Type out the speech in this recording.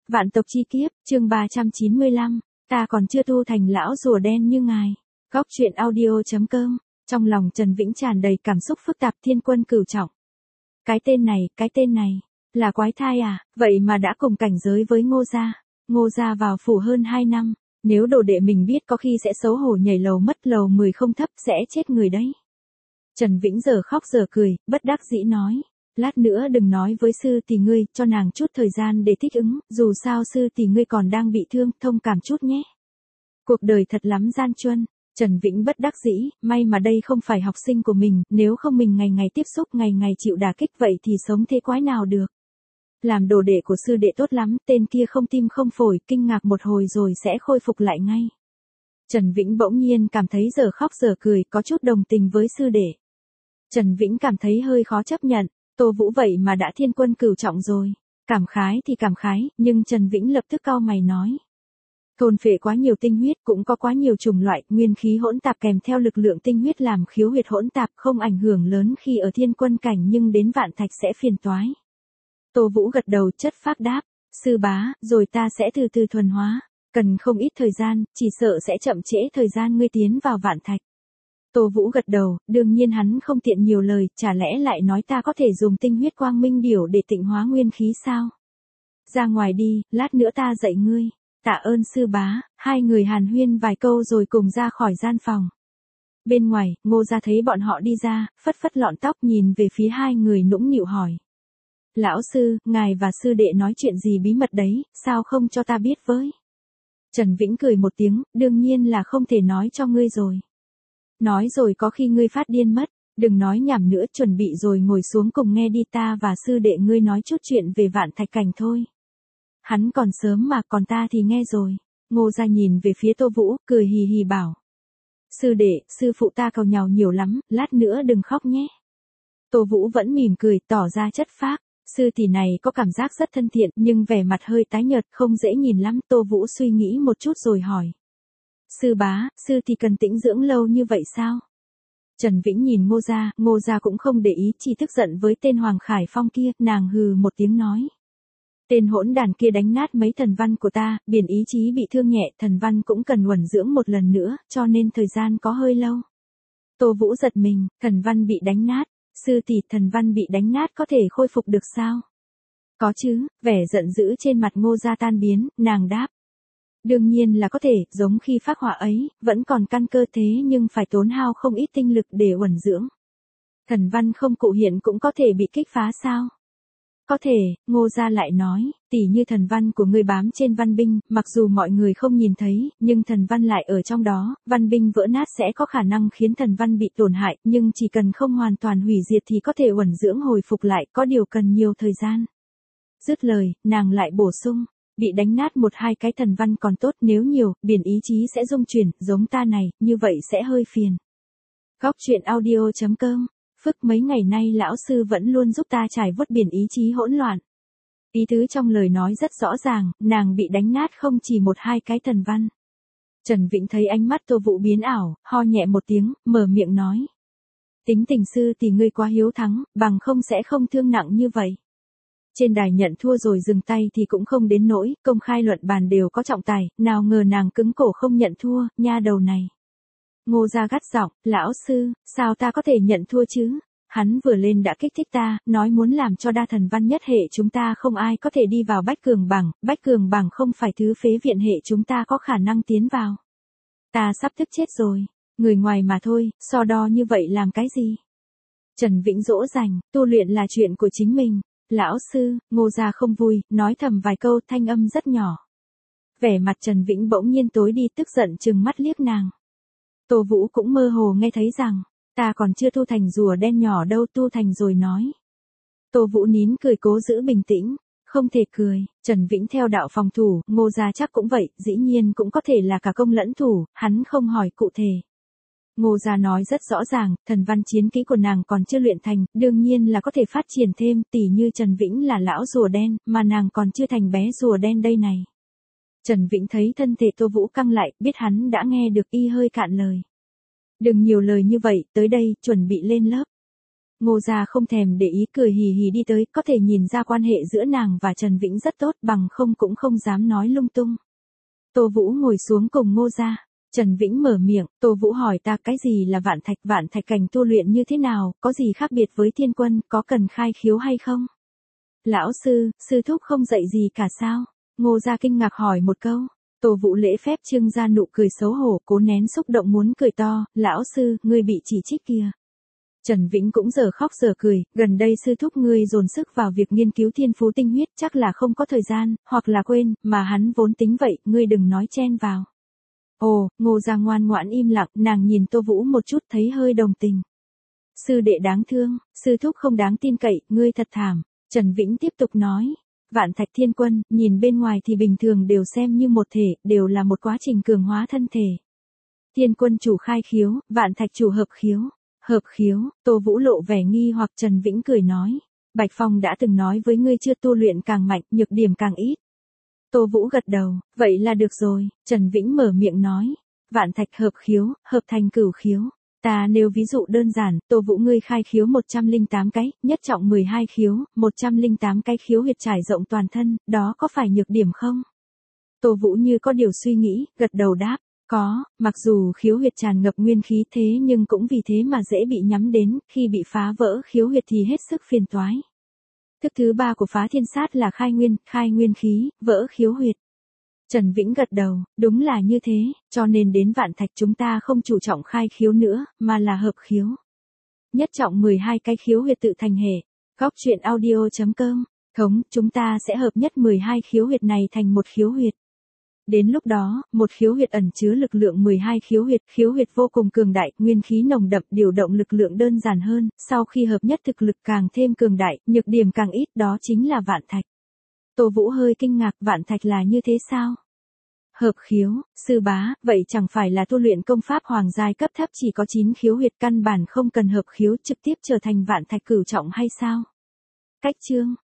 Vạn tộc chi kiếp, chương 395, ta còn chưa tu thành lão rùa đen như ngài. Góc truyện audio.com, trong lòng Trần Vĩnh tràn đầy cảm xúc phức tạp. Thiên quân cửu trọng. Cái tên này, là quái thai à, vậy mà đã cùng cảnh giới với Ngô gia. Ngô gia vào phủ hơn 2 năm, nếu đồ đệ mình biết có khi sẽ xấu hổ nhảy lầu mất lầu 10 không thấp sẽ chết người đấy. Trần Vĩnh giờ khóc giờ cười, bất đắc dĩ nói. Lát nữa đừng nói với sư tỷ ngươi, cho nàng chút thời gian để thích ứng, dù sao sư tỷ ngươi còn đang bị thương, thông cảm chút nhé. Cuộc đời thật lắm gian truân, Trần Vĩnh bất đắc dĩ, may mà đây không phải học sinh của mình, nếu không mình ngày ngày tiếp xúc, ngày ngày chịu đả kích vậy thì sống thế quái nào được. Làm đồ đệ của sư đệ tốt lắm, tên kia không tim không phổi, kinh ngạc một hồi rồi sẽ khôi phục lại ngay. Trần Vĩnh bỗng nhiên cảm thấy giờ khóc giờ cười, có chút đồng tình với sư đệ. Trần Vĩnh cảm thấy hơi khó chấp nhận. Tô Vũ vậy mà đã thiên quân cửu trọng rồi. Cảm khái thì cảm khái, nhưng Trần Vĩnh lập tức cau mày nói. Thôn phệ quá nhiều tinh huyết, cũng có quá nhiều chủng loại, nguyên khí hỗn tạp kèm theo lực lượng tinh huyết làm khiếu huyệt hỗn tạp không ảnh hưởng lớn khi ở thiên quân cảnh nhưng đến vạn thạch sẽ phiền toái. Tô Vũ gật đầu chất phác đáp. Sư bá, rồi ta sẽ từ từ thuần hóa. Cần không ít thời gian, chỉ sợ sẽ chậm trễ thời gian ngươi tiến vào vạn thạch. Tô Vũ gật đầu, đương nhiên hắn không tiện nhiều lời, chả lẽ lại nói ta có thể dùng tinh huyết quang minh điểu để tịnh hóa nguyên khí sao? Ra ngoài đi, lát nữa ta dạy ngươi. Tạ ơn sư bá, hai người hàn huyên vài câu rồi cùng ra khỏi gian phòng. Bên ngoài, Ngô gia thấy bọn họ đi ra, phất phất lọn tóc nhìn về phía hai người nũng nịu hỏi. Lão sư, ngài và sư đệ nói chuyện gì bí mật đấy, sao không cho ta biết với? Trần Vĩnh cười một tiếng, đương nhiên là không thể nói cho ngươi rồi. Nói rồi có khi ngươi phát điên mất, đừng nói nhảm nữa, chuẩn bị rồi ngồi xuống cùng nghe đi, ta và sư đệ ngươi nói chút chuyện về vạn thạch cảnh thôi. Hắn còn sớm mà, còn ta thì nghe rồi. Ngô gia nhìn về phía Tô Vũ, cười hì hì bảo. Sư đệ, sư phụ ta cầu nhàu nhiều lắm, lát nữa đừng khóc nhé. Tô Vũ vẫn mỉm cười, tỏ ra chất phác. Sư tỷ này có cảm giác rất thân thiện, nhưng vẻ mặt hơi tái nhợt, không dễ nhìn lắm. Tô Vũ suy nghĩ một chút rồi hỏi. Sư bá, sư thì cần tĩnh dưỡng lâu như vậy sao? Trần Vĩnh nhìn Ngô gia cũng không để ý, chỉ tức giận với tên Hoàng Khải Phong kia, nàng hừ một tiếng nói. Tên hỗn đàn kia đánh nát mấy thần văn của ta, biển ý chí bị thương nhẹ, thần văn cũng cần uẩn dưỡng một lần nữa, cho nên thời gian có hơi lâu. Tô Vũ giật mình, thần văn bị đánh nát, sư tỷ, thần văn bị đánh nát có thể khôi phục được sao? Có chứ, vẻ giận dữ trên mặt Ngô gia tan biến, nàng đáp. Đương nhiên là có thể, giống khi phác họa ấy, vẫn còn căn cơ thế nhưng phải tốn hao không ít tinh lực để uẩn dưỡng. Thần văn không cụ hiện cũng có thể bị kích phá sao? Có thể, Ngô gia lại nói, tỉ như thần văn của ngươi bám trên văn binh, mặc dù mọi người không nhìn thấy, nhưng thần văn lại ở trong đó, văn binh vỡ nát sẽ có khả năng khiến thần văn bị tổn hại, nhưng chỉ cần không hoàn toàn hủy diệt thì có thể uẩn dưỡng hồi phục lại, có điều cần nhiều thời gian. Dứt lời, nàng lại bổ sung. Bị đánh nát một hai cái thần văn còn tốt, nếu nhiều, biển ý chí sẽ rung chuyển, giống ta này, như vậy sẽ hơi phiền. Góc truyện audio.com, Phức mấy ngày nay lão sư vẫn luôn giúp ta trải vuốt biển ý chí hỗn loạn. Ý tứ trong lời nói rất rõ ràng, nàng bị đánh nát không chỉ một hai cái thần văn. Trần Vĩnh thấy ánh mắt Tô Vũ biến ảo, ho nhẹ một tiếng, mở miệng nói. Tính tình sư thì ngươi quá hiếu thắng, bằng không sẽ không thương nặng như vậy. Trên đài nhận thua rồi dừng tay thì cũng không đến nỗi, công khai luận bàn đều có trọng tài, nào ngờ nàng cứng cổ không nhận thua, nha đầu này. Ngô gia gắt giọng, lão sư, sao ta có thể nhận thua chứ? Hắn vừa lên đã kích thích ta, nói muốn làm cho đa thần văn nhất hệ chúng ta không ai có thể đi vào bách cường bảng không phải thứ phế viện hệ chúng ta có khả năng tiến vào. Ta sắp tức chết rồi, người ngoài mà thôi, so đo như vậy làm cái gì? Trần Vĩnh dỗ dành, tu luyện là chuyện của chính mình. Lão sư, Ngô gia không vui, nói thầm vài câu, thanh âm rất nhỏ. Vẻ mặt Trần Vĩnh bỗng nhiên tối đi, tức giận trừng mắt liếc nàng. Tô Vũ cũng mơ hồ nghe thấy rằng, ta còn chưa tu thành rùa đen nhỏ đâu, tu thành rồi nói. Tô Vũ nín cười cố giữ bình tĩnh, không thể cười. Trần Vĩnh theo đạo phòng thủ, Ngô gia chắc cũng vậy, dĩ nhiên cũng có thể là cả công lẫn thủ, hắn không hỏi cụ thể. Ngô gia nói rất rõ ràng, thần văn chiến kỹ của nàng còn chưa luyện thành, đương nhiên là có thể phát triển thêm, tỉ như Trần Vĩnh là lão rùa đen, mà nàng còn chưa thành bé rùa đen đây này. Trần Vĩnh thấy thân thể Tô Vũ căng lại, biết hắn đã nghe được, y hơi cạn lời. Đừng nhiều lời như vậy, tới đây, chuẩn bị lên lớp. Ngô Gia không thèm để ý cười hì hì đi tới, có thể nhìn ra quan hệ giữa nàng và Trần Vĩnh rất tốt, bằng không cũng không dám nói lung tung. Tô Vũ ngồi xuống cùng Ngô Gia. Trần Vĩnh mở miệng, Tô Vũ hỏi ta cái gì là vạn thạch cảnh tu luyện như thế nào, có gì khác biệt với thiên quân, có cần khai khiếu hay không? Lão sư, sư thúc không dạy gì cả sao? Ngô Gia kinh ngạc hỏi một câu. Tô Vũ lễ phép trưng ra nụ cười xấu hổ, cố nén xúc động muốn cười to, lão sư, ngươi bị chỉ trích kìa. Trần Vĩnh cũng giờ khóc giờ cười, gần đây sư thúc ngươi dồn sức vào việc nghiên cứu thiên phú tinh huyết, chắc là không có thời gian, hoặc là quên, mà hắn vốn tính vậy, ngươi đừng nói chen vào. Ồ, Ngô Gia ngoan ngoãn im lặng, nàng nhìn Tô Vũ một chút thấy hơi đồng tình. Sư đệ đáng thương, sư thúc không đáng tin cậy, ngươi thật thảm. Trần Vĩnh tiếp tục nói. Vạn Thạch Thiên Quân, nhìn bên ngoài thì bình thường đều xem như một thể, đều là một quá trình cường hóa thân thể. Thiên Quân chủ khai khiếu, Vạn Thạch chủ hợp khiếu. Hợp khiếu, Tô Vũ lộ vẻ nghi hoặc Trần Vĩnh cười nói. Bạch Phong đã từng nói với ngươi chưa, tu luyện càng mạnh, nhược điểm càng ít. Tô Vũ gật đầu, vậy là được rồi. Trần Vĩnh mở miệng nói. Vạn Thạch hợp khiếu, hợp thành cửu khiếu. Ta nêu ví dụ đơn giản, Tô Vũ ngươi khai khiếu 108 cái, nhất trọng 12 khiếu, 108 cái khiếu huyệt trải rộng toàn thân, đó có phải nhược điểm không? Tô Vũ như có điều suy nghĩ, gật đầu đáp, có, mặc dù khiếu huyệt tràn ngập nguyên khí thế nhưng cũng vì thế mà dễ bị nhắm đến, khi bị phá vỡ khiếu huyệt thì hết sức phiền toái. Thức thứ 3 của phá thiên sát là khai nguyên khí, vỡ khiếu huyệt. Trần Vĩnh gật đầu, đúng là như thế, cho nên đến Vạn Thạch chúng ta không chủ trọng khai khiếu nữa, mà là hợp khiếu. Nhất trọng 12 cái khiếu huyệt tự thành hệ. Góc truyện audio.com, chúng ta sẽ hợp nhất 12 khiếu huyệt này thành một khiếu huyệt. Đến lúc đó, một khiếu huyệt ẩn chứa lực lượng 12 khiếu huyệt vô cùng cường đại, nguyên khí nồng đậm, điều động lực lượng đơn giản hơn, sau khi hợp nhất thực lực càng thêm cường đại, nhược điểm càng ít, đó chính là Vạn Thạch. Tô Vũ hơi kinh ngạc, Vạn Thạch là như thế sao? Hợp khiếu, sư bá, vậy chẳng phải là tu luyện công pháp hoàng giai cấp thấp chỉ có 9 khiếu huyệt căn bản không cần hợp khiếu trực tiếp trở thành Vạn Thạch cửu trọng hay sao? Cách chương